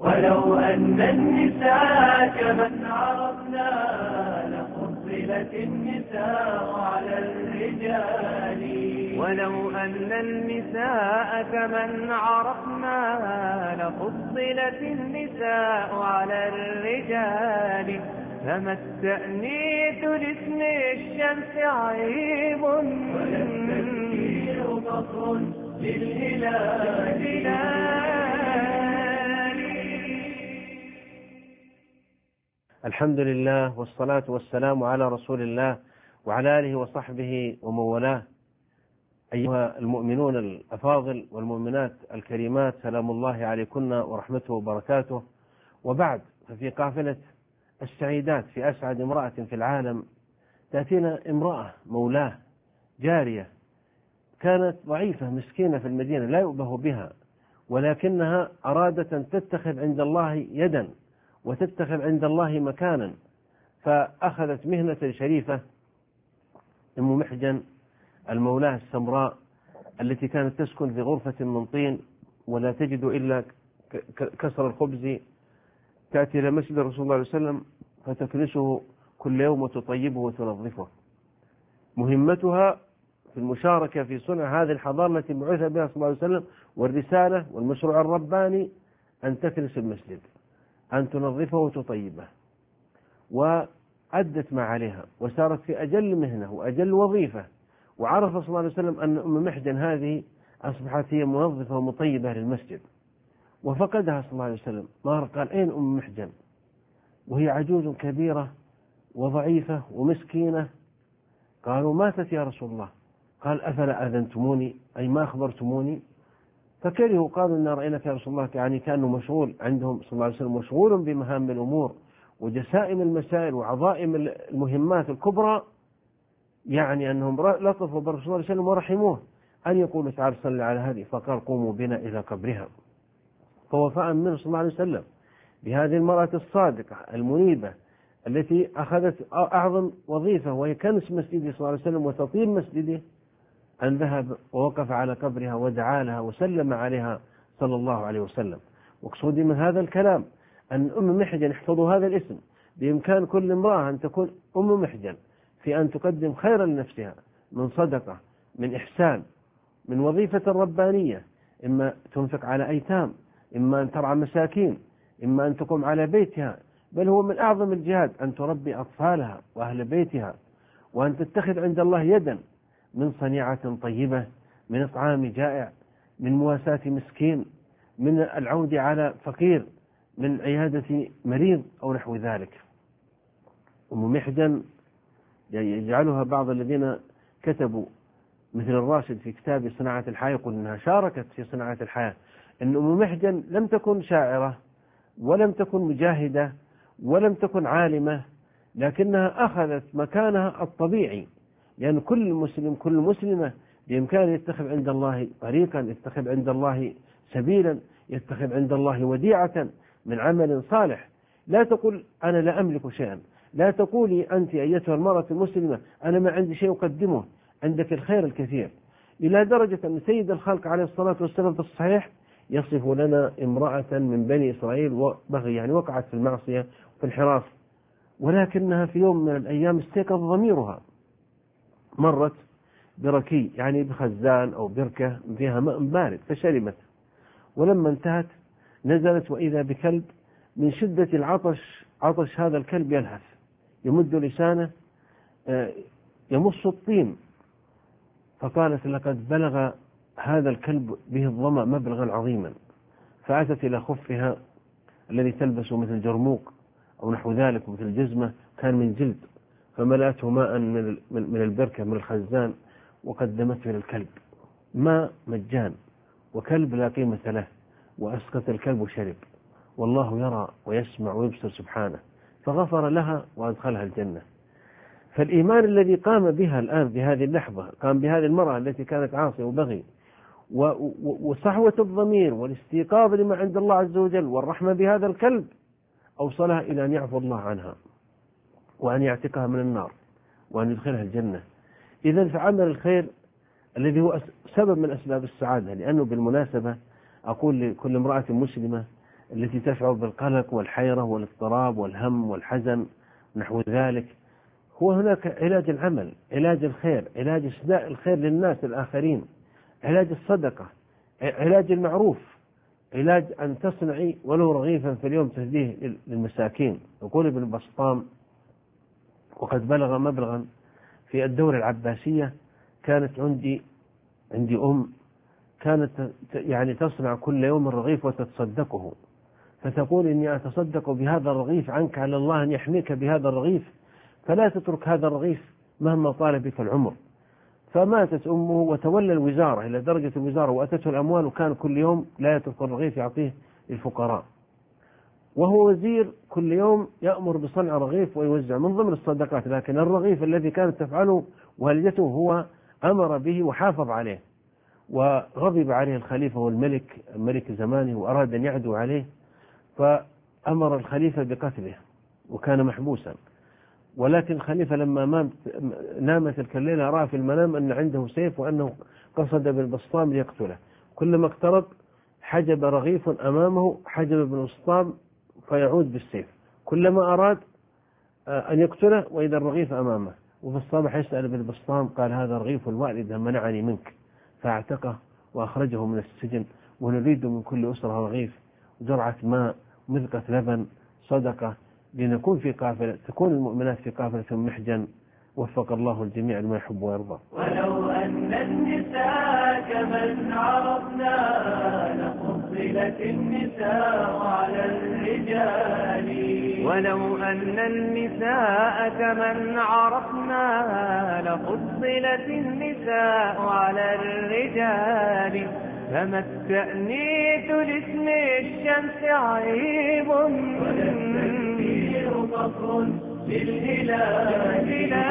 ولو أن النساء كمن عرفنا لفضلت النساء على الرجال. ولو أن النساء كمن عرفنا لفضلت النساء على الرجال. فما التأنيث لاسم الشمس عيب ولا التذكير فخر للهلال. الحمد لله والصلاة والسلام على رسول الله وعلى آله وصحبه ومن والاه. أيها المؤمنون الأفاضل والمؤمنات الكريمات، سلام الله عليكن ورحمته وبركاته. وبعد، ففي قافلة السعيدات في أسعد امرأة في العالم تأتينا امرأة مولاة جارية كانت ضعيفة مسكينة في المدينة لا يؤبه بها، ولكنها أرادت أن تتخذ عند الله يدا وتتخذ عند الله مكانا، فأخذت مهنة شريفة. أم محجن المولاة السمراء التي كانت تسكن في غرفة من طين ولا تجد إلا كسر الخبز، تأتي إلى مسجد رسول الله صلى الله عليه وسلم فتكنسه كل يوم وتطيبه وتنظفه. مهمتها في المشاركة في صنع هذه الحضارة التي بعث بها صلى الله عليه وسلم، والرسالة والمشروع الرباني أن تكنس المسجد، أن تنظفه وتطيبه، وأدت ما عليها وسارت في أجل مهنة وأجل وظيفة. وعرف صلى الله عليه وسلم أن أم محجن هذه أصبحت هي منظفة ومطيبة للمسجد، وفقدها صلى الله عليه وسلم. ما قال أين أم محجن وهي عجوز كبيرة وضعيفة ومسكينة؟ قالوا ماتت يا رسول الله. قال أفلا أذنتموني، أي ما أخبرتموني؟ فكرهوا، قالوا إن رأيناك يا رسول الله، يعني كأنه مشغول عندهم صلى الله عليه وسلم، مشغول بمهام الأمور وجسائم المسائل وعظائم المهمات الكبرى، يعني أنهم لطفوا برسول الله صلى الله عليه وسلم ورحموه أن يقولوا تعال صلى على هذه، فقال قوموا بنا إلى قبرها. فوفاء منه صلى الله عليه وسلم بهذه المرأة الصادقة المنيبة التي أخذت أعظم وظيفة وهي كنس مسجده صلى الله عليه وسلم وتطيب مسجده، أن ذهب ووقف على قبرها ودعا لها وسلم عليها صلى الله عليه وسلم. وقصودي من هذا الكلام أن أم محجن، احفظوا هذا الاسم، بإمكان كل امرأة أن تكون أم محجن في أن تقدم خيرا لنفسها من صدقة، من إحسان، من وظيفة ربانية، إما تنفق على أيتام، إما أن ترعى مساكين، إما أن تقوم على بيتها، بل هو من أعظم الجهاد أن تربي أطفالها وأهل بيتها، وأن تتخذ عند الله يدا من صنيعة طيبة، من إطعام جائع، من مواساة مسكين، من العود على فقير، من عيادة مريض أو نحو ذلك. أم محجن يجعلها بعض الذين كتبوا مثل الراشد في كتاب صناعة الحياة يقول أنها شاركت في صناعة الحياة. أن أم محجن لم تكن شاعرة ولم تكن مجاهدة ولم تكن عالمة، لكنها أخذت مكانها الطبيعي، لأن كل مسلم كل مسلمة بإمكانه يتخذ عند الله طريقا، يتخذ عند الله سبيلا، يتخذ عند الله وديعة من عمل صالح. لا تقول أنا لا أملك شيئا، لا تقولي أنت أيتها المرأة المسلمة أنا ما عندي شيء أقدمه، عندك الخير الكثير، إلى درجة أن سيد الخلق عليه الصلاة والسلام في الصحيح يصف لنا امرأة من بني إسرائيل وبغي، يعني وقعت في المعصية وفي الحراف، ولكنها في يوم من الأيام استيقظ ضميرها، مرت بركي يعني بخزان أو بركة فيها ماء بارد فشربت، ولما انتهت نزلت وإذا بكلب من شدة العطش، عطش هذا الكلب يلهث يمد لسانه يمص الطين، فقالت لقد بلغ هذا الكلب به الظمأ مبلغا عظيما، فأتت إلى خفها الذي تلبس مثل جرموق أو نحو ذلك مثل جزمة كان من جلد، فملأته ماء من البركة من الخزان وقدمته للكلب، ماء مجان وكلب لا قيمة له، وأسقط الكلب وشرب، والله يرى ويسمع ويبصر سبحانه، فغفر لها وأدخلها الجنة. فالإيمان الذي قام بها الآن في هذه اللحظة، قام بهذه المرأة التي كانت عاصية وبغي، وصحوة الضمير والاستيقاظ لما عند الله عز وجل والرحمة بهذا الكلب، أوصلها إلى أن يعفو الله عنها وأن يعتقها من النار وأن يدخلها الجنة. إذن فعمل الخير الذي هو سبب من أسباب السعادة، لأنه بالمناسبة أقول لكل امرأة مسلمة التي تشعر بالقلق والحيرة والاضطراب والهم والحزن نحو ذلك. هو هناك علاج العمل، علاج الخير، علاج إسداء الخير للناس الآخرين، علاج الصدقة، علاج المعروف، علاج أن تصنعي ولو رغيفا في اليوم تهديه للمساكين. يقول ابن بسطام: وقد بلغ مبلغا في الدولة العباسية، كانت عندي كانت يعني تصنع كل يوم رغيف وتتصدقه، فتقول: إني أتصدق بهذا الرغيف عنك على الله أن يحميك بهذا الرغيف، فلا تترك هذا الرغيف مهما طال بك العمر. فماتت أمه وتولى الوزارة إلى درجة الوزارة، وأتته الأموال، وكان كل يوم لا يترك الرغيف يعطيه للفقراء، وهو وزير كل يوم يأمر بصنع رغيف ويوزع من ضمن الصدقات. لكن الرغيف الذي كانت تفعله والدته هو أمر به وحافظ عليه، وغضب عليه الخليفة والملك ملك زمانه وأراد أن يعدو عليه، فأمر الخليفة بقتله وكان محبوسا. ولكن الخليفة لما نام تلك الليلة رأى في المنام أن عنده سيف وأنه قصد بالبسطام ليقتله. كلما اقترب حجب رغيف أمامه، حجب ابن بسطام فيعود بالسيف، كلما أراد أن يقتله وإذا الرغيف أمامه. وفي الصباح يسأل ابن بسطام قال: هذا رغيف الوالد منعني منك، فاعتقه وأخرجه من السجن، ونريد من كل أسرة رغيف، جرعة ماء، مذقة لبن، صدقة، لنكون في قافلة، تكون المؤمنات في قافلة محجن. وفق الله الجميع لما يحب ويرضى. ولو أن النساء كمن عرفنا لفضلت النساء على الرجال. ولو أن النساء كمن عرفنا لفضلت النساء على الرجال. فما التأنيث لاسم الشمس عيب، والتكبير فخر للهلال.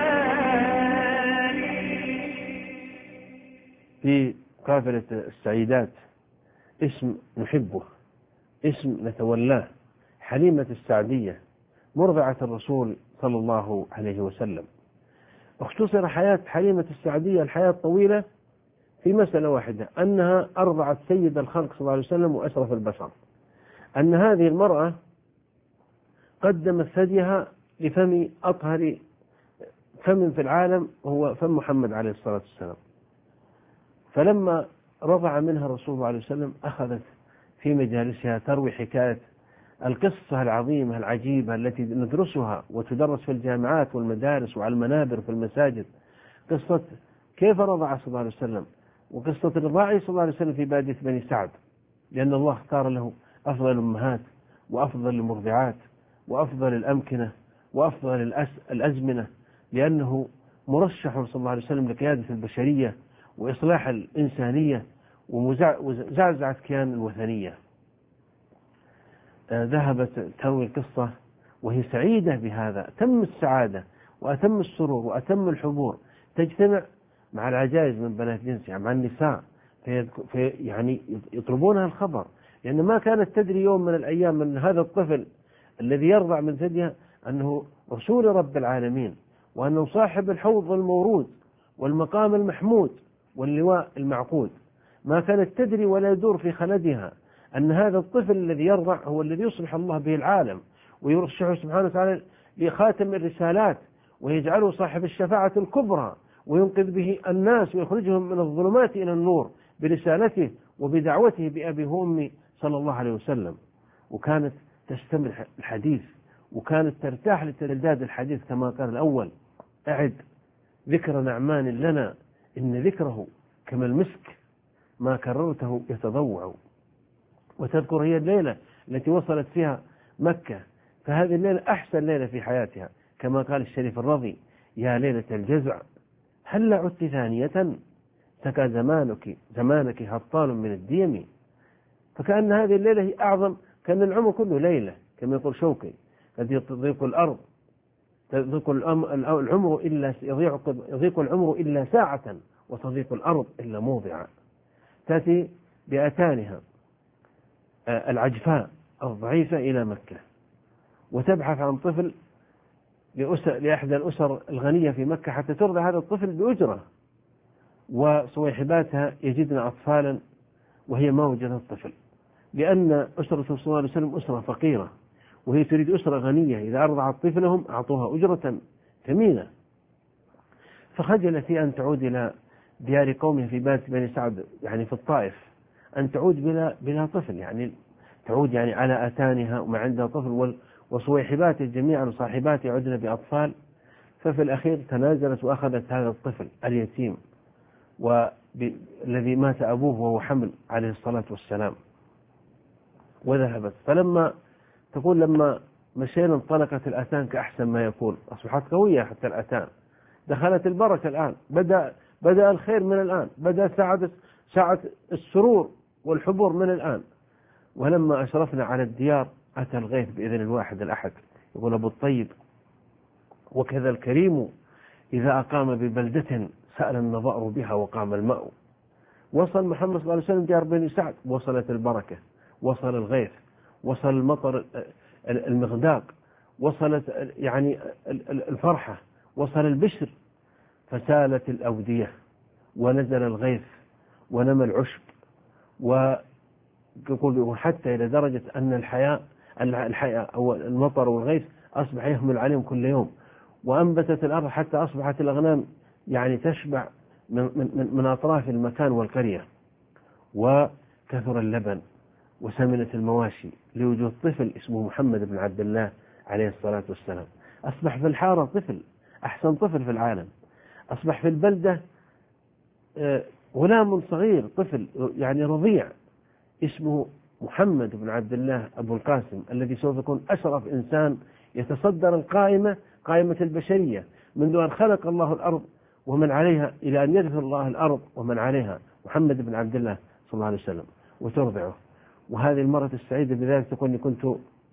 في قافلة السعيدات اسم نحبه، اسم نتولاه، حليمة السعدية مرضعة الرسول صلى الله عليه وسلم. اختصر حياة حليمة السعدية الحياة الطويلة في مسألة واحدة، أنها أرضعت سيد الخلق صلى الله عليه وسلم وأشرف البشر. أن هذه المرأة قدمت ثديها لفم أطهر فم في العالم، هو فم محمد عليه الصلاة والسلام. فلما رضع منها الرسول صلى الله عليه وسلم أخذت في مجالسها تروي حكاية القصة العظيمة العجيبة التي ندرسها وتدرس في الجامعات والمدارس وعلى المنابر في المساجد، قصة كيف رضع صلى الله عليه وسلم، وقصة رضاعه صلى الله عليه وسلم في بادية بني سعد، لأن الله اختار له أفضل الأمهات وأفضل المرضعات وأفضل الأمكنة وأفضل الأزمنة، لأنه مرشح صلى الله عليه وسلم لقيادة البشرية وإصلاح الإنسانية وزعزعة كيان الوثنية. ذهبت تروي القصة وهي سعيدة بهذا، أتم السعادة وأتم السرور وأتم الحضور، تجتمع مع العجائز من بنات جنسها مع النساء يعني يطلبونها الخبر، لأن ما كانت تدري يوم من الأيام أن هذا الطفل الذي يرضع من ثديها أنه رسول رب العالمين، وأنه صاحب الحوض المورود والمقام المحمود واللواء المعقود. ما كانت تدري ولا يدور في خلدها أن هذا الطفل الذي يرضع هو الذي يصلح الله به العالم، ويرشحه سبحانه وتعالى لخاتم الرسالات، ويجعله صاحب الشفاعة الكبرى، وينقذ به الناس ويخرجهم من الظلمات إلى النور برسالته وبدعوته بأبي وأمي صلى الله عليه وسلم. وكانت تستمع الحديث، وكانت ترتاح لترداد الحديث كما قال الأول: أعد ذكر نعمان لنا إن ذكره كما المسك ما كررته يتضوع. وتذكر هي الليلة التي وصلت فيها مكة، فهذه الليلة أحسن ليلة في حياتها، كما قال الشريف الرضي: يا ليلة الجزع هل عدت ثانية سكى زمانك هطال من الديم. فكأن هذه الليلة هي أعظم، كأن العمر كله ليلة، كما يقول شوقي: قد يضيق الأرض يضيق العمر إلا ساعة، وتضيق الأرض إلا موضعا. تأتي بأتانها العجفاء الضعيفة إلى مكة، وتبحث عن طفل لأحدى الأسر الغنية في مكة حتى ترضع هذا الطفل بأجرة، وصويحباتها يجدن أطفالا وهي ما وجدت الطفل، لأن أسرة صلى الله عليه وسلم أسرة فقيرة، وهي تريد أسرة غنية، إذا أرضعت طفلهم أعطوها أجرة ثمينة، فخجلت هي أن تعود إلى ديار قومها في بني سعد، يعني في الطائف، أن تعود بلا طفل، يعني تعود يعني على أتانها وما عندها طفل، وصويحبات جميعا وصاحبات يعودن بأطفال. ففي الأخير تنازلت وأخذت هذا الطفل اليتيم والذي مات أبوه وهو حمل عليه الصلاة والسلام وذهبت. فلما مشينا انطلقت الأتان كأحسن ما يكون، أصبحت قوية حتى الأتان، دخلت البركة الآن، بدأ الخير من الآن، بدأ ساعة السرور والحبور من الآن. ولما أشرفنا على الديار أتى الغيث بإذن الواحد الأحد. يقول أبو الطيب: وكذا الكريم إذا أقام ببلدة سأل النظائر بها وقام الماء. وصل محمد صلى الله عليه وسلم ديار بني سعد، وصلت البركة، وصل الغيث، وصل المطر المغداق، وصلت يعني الفرحة، وصل البشر، فسالت الأودية ونزل الغيث ونمى العشب، ويقول حتى إلى درجة أن الحياة أو المطر والغيث أصبح يحمل عليهم كل يوم، وأنبتت الأرض حتى أصبحت الأغنام يعني تشبع من أطراف المكان والقرية، وكثر اللبن وسمنت المواشي لوجود طفل اسمه محمد بن عبد الله عليه الصلاة والسلام. أصبح في الحارة طفل، أحسن طفل في العالم. أصبح في البلدة غلام صغير، طفل يعني رضيع، اسمه محمد بن عبد الله أبو القاسم، الذي سوف يكون أشرف إنسان يتصدر قائمة البشرية منذ أن خلق الله الأرض ومن عليها إلى أن يرث الله الأرض ومن عليها، محمد بن عبد الله صلى الله عليه وسلم، وترضعه. وهذه المرة السعيدة بذلك تقول: كنت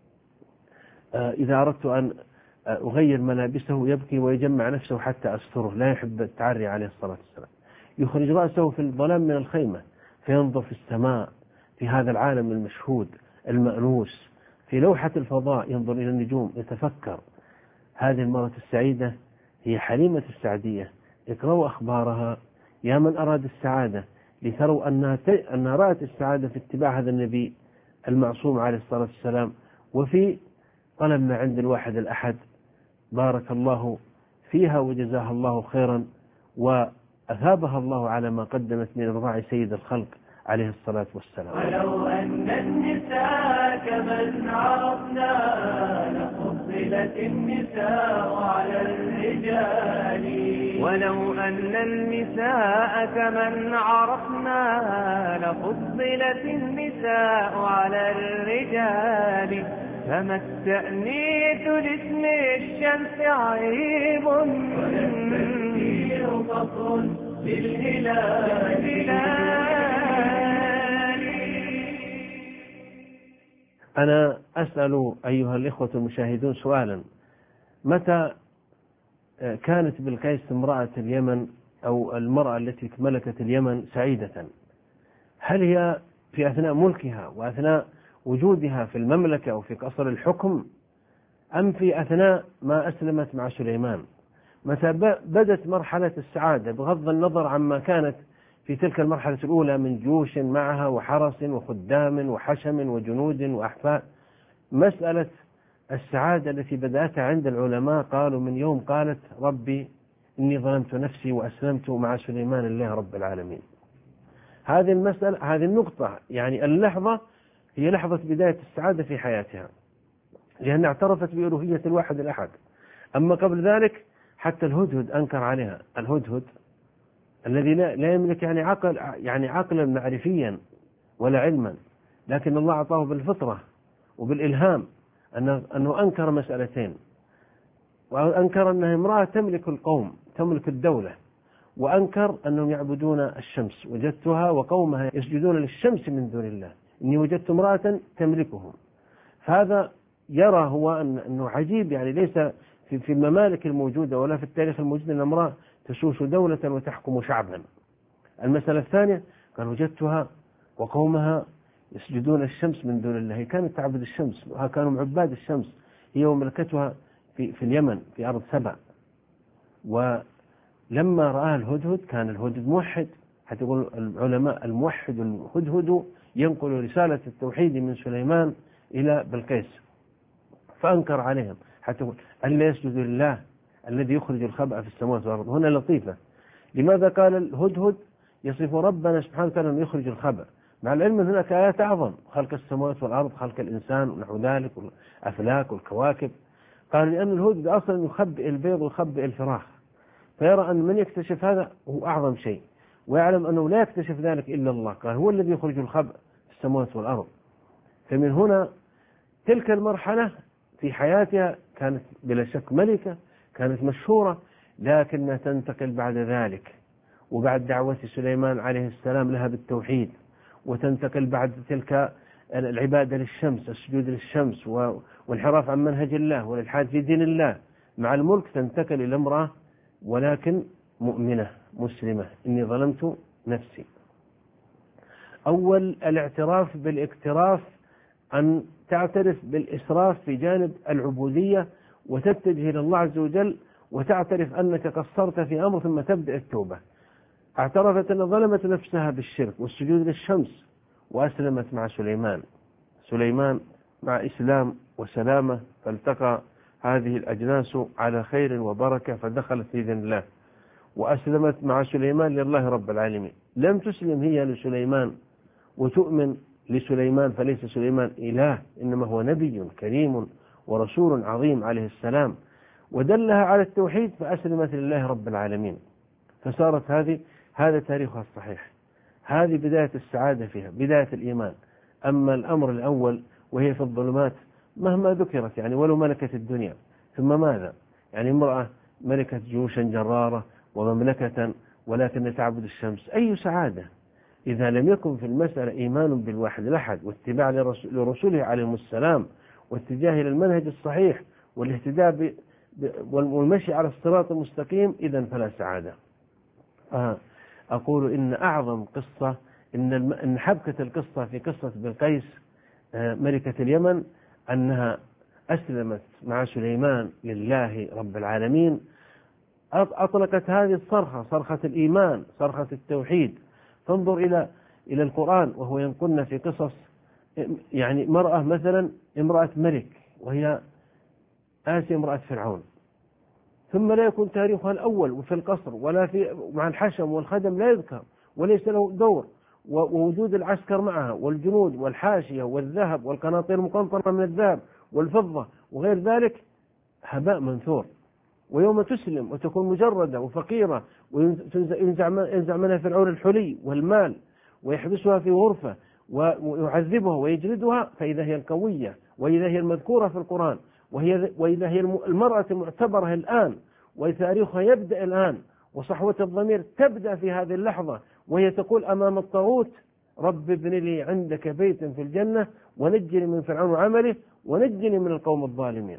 إذا أردت أن أغير ملابسه يبكي ويجمع نفسه حتى أستره، لا يحب التعري عليه الصلاة والسلام. يخرج رأسه في الظلام من الخيمة فينظر في السماء، في هذا العالم المشهود المأنوس، في لوحة الفضاء ينظر إلى النجوم يتفكر. هذه المرة السعيدة هي حليمة السعدية. اقرأوا أخبارها يا من أراد السعادة، لتروا أنها رأت السعادة في اتباع هذا النبي المعصوم عليه الصلاة والسلام، وفي طلب ما عند الواحد الأحد. بارك الله فيها وجزاها الله خيرا، وأثابها الله على ما قدمت من إرضاع سيد الخلق عليه الصلاة والسلام. ولو أن النساء كمن عرفنا لفضلت النساء على الرجال. ولو أن النساء كمن عرفنا لفضلت النساء على الرجال. فما التأنيث لاسم الشمس عيب، ولا التكبير فخر للهلال. أنا أسأل أيها الإخوة المشاهدون سؤالا: متى كانت بلقيس امرأة اليمن أو المرأة التي ملكت اليمن سعيدة؟ هل هي في أثناء ملكها وأثناء وجودها في المملكة أو في قصر الحكم، أم في أثناء ما أسلمت مع سليمان؟ متى بدت مرحلة السعادة بغض النظر عما كانت في تلك المرحلة الأولى من جيوش معها وحرس وخدام وحشم وجنود وأحفاد؟ مسألة السعادة التي بدأتها عند العلماء قالوا من يوم قالت: ربي إني ظلمت نفسي وأسلمت مع سليمان الله رب العالمين. هذه المسألة، هذه النقطة، يعني اللحظة هي لحظة بداية السعادة في حياتها، لأنها اعترفت بألوهية الواحد الأحد. أما قبل ذلك حتى الهدهد أنكر عليها، الهدهد الذي لا يملك يعني عقلا معرفيا ولا علما، لكن الله أعطاه بالفطرة وبالإلهام أنه أنكر مسألتين، وأنكر أنها امرأة تملك القوم، تملك الدولة، وأنكر أنهم يعبدون الشمس. وجدتها وقومها يسجدون للشمس من دون الله، إني وجدت امرأة تملكهم. فهذا يرى هو أنه عجيب، يعني ليس في الممالك الموجودة ولا في التاريخ الموجود أن امرأة تسوس دولة وتحكم شعبا. المسألة الثانية قال: وجدتها وقومها يسجدون الشمس من دون الله، هي كانت تعبد الشمس، كانوا عباد الشمس، هي وملكتها في اليمن في أرض سبع. ولما رأى الهدهد، كان الهدهد موحد، حتى يقول العلماء: الموحد الهدهد ينقل رسالة التوحيد من سليمان إلى بلقيس، فأنكر عليهم حتى يقول ألا يسجد لله الذي يخرج الخبأ في السماوات والأرض. هنا لطيفة، لماذا قال الهدهد يصف ربنا سبحانه وتعالى أن يخرج الخبأ، مع العلم أن هناك آيات أعظم، خلق السماوات والأرض، خلق الإنسان ونحو ذلك والأفلاك والكواكب. قال لأن الهدهد أصلا يخبئ البيض ويخبئ الفراخ، فيرى أن من يكتشف هذا هو أعظم شيء، ويعلم أنه لا يكتشف ذلك إلا الله، قال هو الذي يخرج الخبأ في السماوات والأرض. فمن هنا تلك المرحلة في حياتها كانت بلا شك ملكة، كانت مشهورة، لكنها تنتقل بعد ذلك وبعد دعوة سليمان عليه السلام لها بالتوحيد، وتنتقل بعد تلك العبادة للشمس، السجود للشمس والانحراف عن منهج الله والإلحاد في دين الله، مع الملك تنتقل إلى امرأة ولكن مؤمنة مسلمة، إني ظلمت نفسي. أول الاعتراف بالاكتراف، أن تعترف بالإسراف في جانب العبودية وتتجه إلى الله عز وجل وتعترف أنك قصرت في أمر ثم تبدأ التوبة. اعترفت أن ظلمت نفسها بالشرك والسجود للشمس وأسلمت مع سليمان مع إسلام وسلامة، فالتقى هذه الأجناس على خير وبركة فدخلت في دين الله وأسلمت مع سليمان لله رب العالمين. لم تسلم هي لسليمان وتؤمن لسليمان، فليس سليمان إله، إنما هو نبي كريم ورسول عظيم عليه السلام، ودلها على التوحيد فأسلمت لله رب العالمين. فصارت هذا تاريخها الصحيح، هذه بداية السعادة فيها، بداية الإيمان. أما الأمر الأول وهي في الظلمات مهما ذكرت يعني ولو ملكت الدنيا، ثم ماذا؟ يعني امرأة ملكت جيوشا جرارة ومملكة ولكن تعبد الشمس، أي سعادة إذا لم يكن في المسألة إيمان بالواحد الأحد واتباع لرسوله عليهم السلام واتجاه إلى المنهج الصحيح والاهتداء والمشي على الصراط المستقيم، إذن فلا سعادة. أقول إن أعظم قصة، إن حبكة القصة في قصة بلقيس ملكة اليمن أنها أسلمت مع سليمان لله رب العالمين، أطلقت هذه الصرخة، صرخة الإيمان، صرخة التوحيد. فانظر إلى القرآن وهو ينقلنا في قصص، يعني مرأة مثلا امرأة ملك وهي آسيا امرأة فرعون، ثم لا يكون تاريخها الأول وفي القصر ولا في مع الحشم والخدم لا يذكر وليس له دور، ووجود العسكر معها والجنود والحاشية والذهب والقناطير المقنطرة من الذهب والفضة وغير ذلك هباء منثور. ويوم تسلم وتكون مجردة وفقيرة وينزع منها فرعون الحلي والمال ويحبسها في غرفة ويعذبها ويجلدها، فإذا هي القوية وإذا هي المذكورة في القرآن وإذا هي المرأة المعتبرة الآن وتاريخها يبدأ الآن وصحوة الضمير تبدأ في هذه اللحظة، وهي تقول أمام الطاغوت رب ابن لي عندك بيتا في الجنة ونجني من فرعون وعمله ونجني من القوم الظالمين.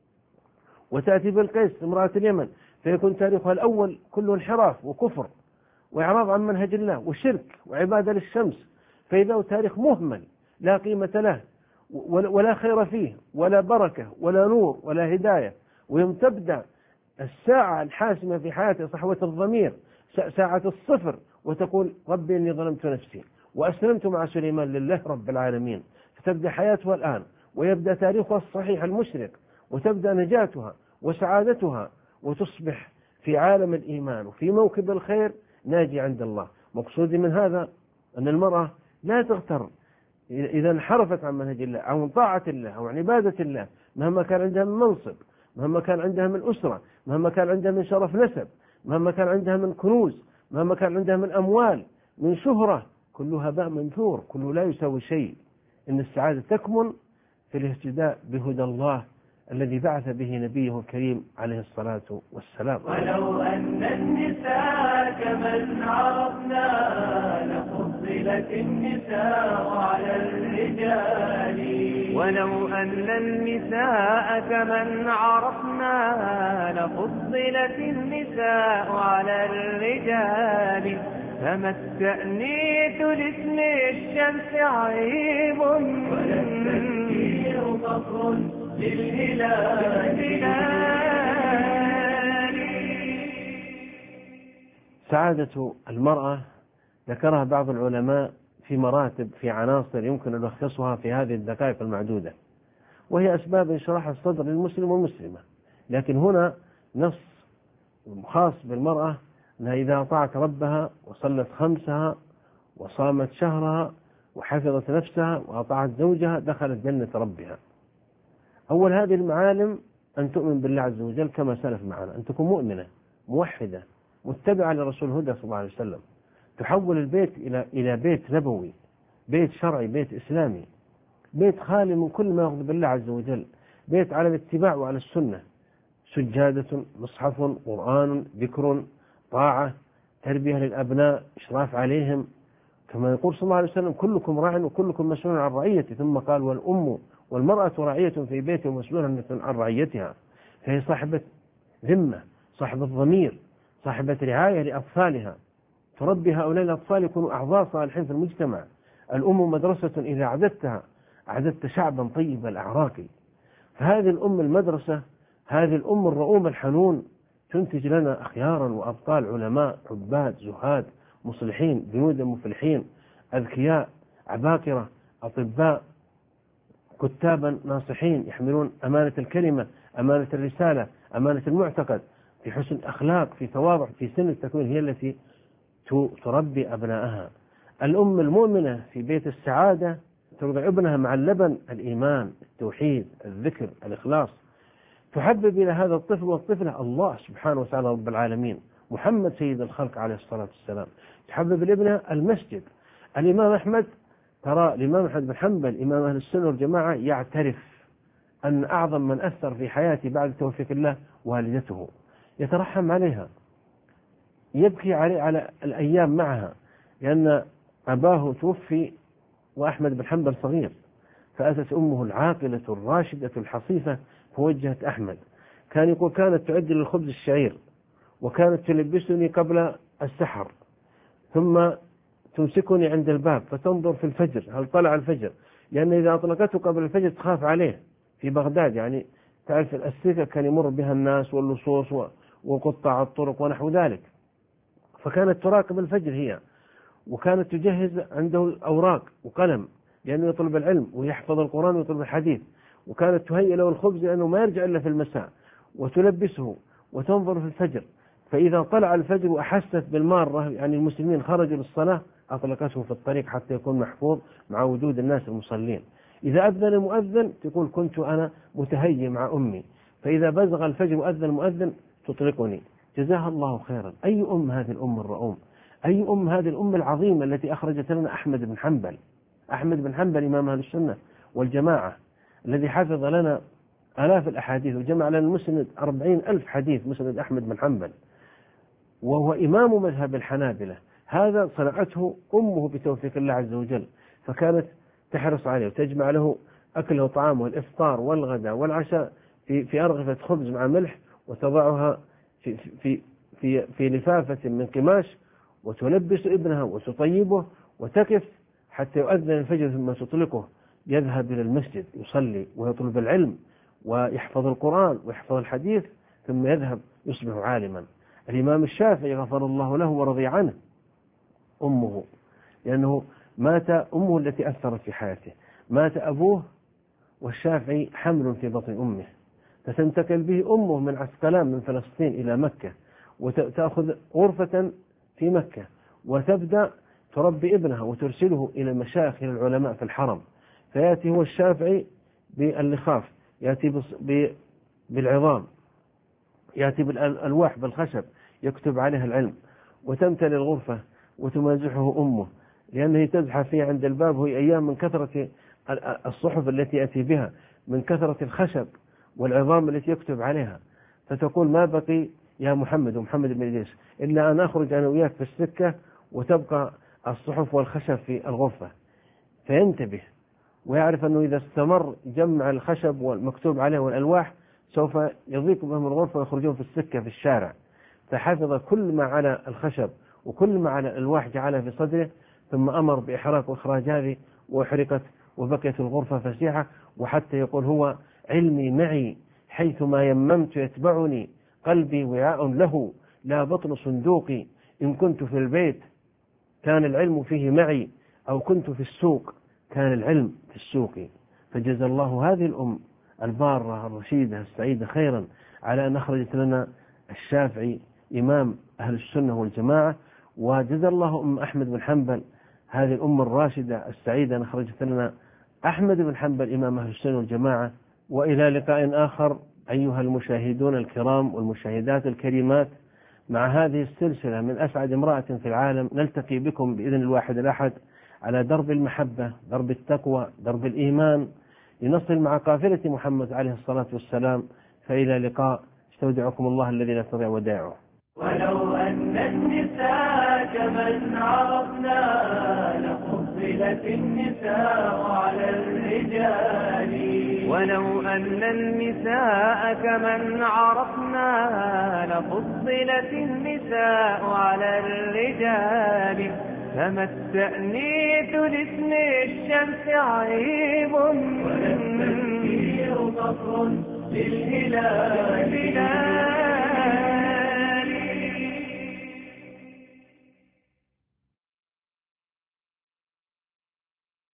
وتأتي بلقيس امرأة اليمن فيكون تاريخها الأول كله انحراف وكفر وإعراض عن منهج الله وشرك وعبادة للشمس، فإذا تاريخ مهمل لا قيمة له ولا خير فيه ولا بركة ولا نور ولا هداية. ويوم تبدأ الساعة الحاسمة في حياته صحوة الضمير، ساعة الصفر، وتقول ربي إني ظلمت نفسي وأسلمت مع سليمان لله رب العالمين، فتبدأ حياتها الآن ويبدأ تاريخها الصحيح المشرق وتبدأ نجاتها وسعادتها وتصبح في عالم الإيمان وفي موكب الخير ناجي عند الله. مقصودي من هذا أن المرأة لا تغتر إذا انحرفت عن منهج الله أو عن طاعة الله أو عن عبادة الله، مهما كان عندها من منصب، مهما كان عندها من أسرة، مهما كان عندها من شرف نسب، مهما كان عندها من كنوز، مهما كان عندها من أموال، من شهرة، كله هباء منثور، كله لا يساوي شيء. إن السعادة تكمن في الاهتداء بهدى الله الذي بعث به نبيه الكريم عليه الصلاة والسلام. ولو أن النساء كمن عرفنا لفضلت النساء على الرجال. ولو أن النساء كمن عرفنا لفضلت النساء على الرجال. فما التأنيث لاسم الشمس عيب ولا التذكير فخر للهلال. سعادة المرأة ذكرها بعض العلماء في مراتب، في عناصر يمكن أن نلخصها في هذه الدقائق المعدودة، وهي أسباب انشراح الصدر للمسلم والمسلمة. لكن هنا نص خاص بالمرأة أنها إذا أطاعت ربها وصلت خمسها وصامت شهرها وحفظت نفسها وأطاعت زوجها دخلت جنة ربها. أول هذه المعالم أن تؤمن بالله عز وجل كما سلف معنا، أن تكون مؤمنة موحدة متبعة لرسول الهدى صلى الله عليه وسلم، تحول البيت إلى بيت نبوي، بيت شرعي، بيت إسلامي، بيت خالي من كل ما يغضب الله عز وجل، بيت على الاتباع وعلى السنة، سجادة، مصحف، قرآن، ذكر، طاعة، تربية للأبناء، إشراف عليهم، كما يقول صلى الله عليه وسلم كلكم راع وكلكم مسؤول عن رعيته، ثم قال والأم والمرأة راعية في بيته ومسؤولة عن رعيتها. فهي صاحبة ذمة، صاحبة ضمير، صاحبة رعاية لأطفالها، تربي هؤلاء الأطفال يكونوا أعضاء صالحين في المجتمع. الأم مدرسة إذا أعددتها أعددت شعبا طيب الأعراق. فهذه الأم المدرسة، هذه الأم الرؤوم الحنون تنتج لنا أخيارا وأبطال علماء، عباد، زهاد، مصلحين، جنودا مفلحين، أذكياء، عباقرة، أطباء، كتابا ناصحين يحملون أمانة الكلمة، أمانة الرسالة، أمانة المعتقد، في حسن أخلاق، في تواضع، في سن التكوين، هي التي تربي أبنائها. الأم المؤمنة في بيت السعادة ترضع ابنها مع اللبن الإيمان، التوحيد، الذكر، الإخلاص، تحبب إلى هذا الطفل والطفلة الله سبحانه وتعالى رب العالمين، محمد سيد الخلق عليه الصلاة والسلام، تحبب لابنها المسجد. الإمام أحمد، ترى الإمام أحمد بن حنبل إمام أهل السنة والجماعة يعترف أن أعظم من أثر في حياته بعد توفيق الله والدته، يترحم عليها، يبكي على الأيام معها، لأن أباه توفي وأحمد بن حنبل صغير، فأتت أمه العاقلة الراشدة الحصيفة فوجهت أحمد. كان يقول كانت تعد للخبز الشعير، وكانت تلبسني قبل السحر، ثم تمسكني عند الباب فتنظر في الفجر هل طلع الفجر، لأن إذا أطلقته قبل الفجر تخاف عليه في بغداد، يعني تعرف السكة كان يمر بها الناس واللصوص وقطاع الطرق ونحو ذلك، فكانت تراقب الفجر هي، وكانت تجهز عنده أوراق وقلم لأنه يطلب العلم ويحفظ القرآن ويطلب الحديث، وكانت تهيئ له الخبز لأنه ما يرجع إلا في المساء، وتلبسه وتنظر في الفجر، فإذا طلع الفجر وأحست بالمارة يعني المسلمين خرجوا للصلاة أطلقته في الطريق حتى يكون محفوظ مع وجود الناس المصلين. إذا أذن المؤذن تقول كنت أنا متهيئ مع أمي، فإذا بزغ الفجر وأذن المؤذن تطلقني. جزاها الله خيرا. أي أم هذه الأم الرؤوم، أي أم هذه الأم العظيمة التي أخرجت لنا أحمد بن حنبل. أحمد بن حنبل إمام أهل السنة والجماعة الذي حفظ لنا آلاف الأحاديث وجمع لنا المسند 40,000 حديث، مسند أحمد بن حنبل، وهو إمام مذهب الحنابلة. هذا صنعته أمه بتوفيق الله عز وجل، فكانت تحرص عليه وتجمع له أكله وطعامه الإفطار والغداء والعشاء في أرغفة خبز مع ملح، وتضعها في لفافة من قماش، وتلبس ابنها وتطيبه وتكف حتى يؤذن الفجر، ثم تطلقه يذهب إلى المسجد يصلي ويطلب العلم ويحفظ القرآن ويحفظ الحديث، ثم يذهب يصبح عالما. الإمام الشافعي غفر الله له ورضي عنه أمه، لأنه مات أمه التي أثرت في حياته، مات أبوه والشافعي حمل في بطن أمه، فتنتقل به أمه من عسقلان من فلسطين إلى مكة، وتأخذ غرفة في مكة، وتبدأ تربي ابنها وترسله إلى المشايخ إلى العلماء في الحرم، فيأتي هو الشافعي باللخاف، يأتي بالعظام، يأتي بالألواح بالخشب يكتب عليها العلم، وتمتلئ الغرفة وتمازحه أمه، لأنه تزحف فيه عند الباب، وهي أيام من كثرة الصحف التي يأتي بها، من كثرة الخشب والعظام التي يكتب عليها، فتقول ما بقي يا محمد ومحمد بن إدريس إلا أن أخرج أنا وياك في السكة وتبقى الصحف والخشب في الغرفة. فينتبه ويعرف أنه إذا استمر جمع الخشب والمكتوب عليه والألواح سوف يضيق بهم الغرفة ويخرجون في السكة في الشارع، فحفظ كل ما على الخشب وكل ما على الألواح جعلها في صدره، ثم أمر بإحراق وإخراج هذه، وأحرقت وبقيت الغرفة فسيحة. وحتى يقول هو علمي معي حيثما يممت يتبعني، قلبي وعاء له لا بطن صندوقي، إن كنت في البيت كان العلم فيه معي، أو كنت في السوق كان العلم في السوق. فجزى الله هذه الأم البارة الرشيدة السعيدة خيرا على أن أخرجت لنا الشافعي إمام أهل السنة والجماعة، وجزى الله أم أحمد بن حنبل هذه الأم الراشدة السعيدة أن أخرجت لنا أحمد بن حنبل إمام أهل السنة والجماعة. وإلى لقاء آخر أيها المشاهدون الكرام والمشاهدات الكريمات، مع هذه السلسلة من أسعد امرأة في العالم، نلتقي بكم بإذن الواحد الأحد على درب المحبة، درب التقوى، درب الإيمان، لنصل مع قافلة محمد عليه الصلاة والسلام. فإلى لقاء، استودعكم الله الذي لا تضيع ودائعه. ولو أن النساء كمن عرفنا لفضلت النساء على الرجال. ولو أن النساء كمن عرفنا لفضلت النساء على الرجال. فما التأنيث لاسم الشمس عيب ولا التذكير قصر للهلال.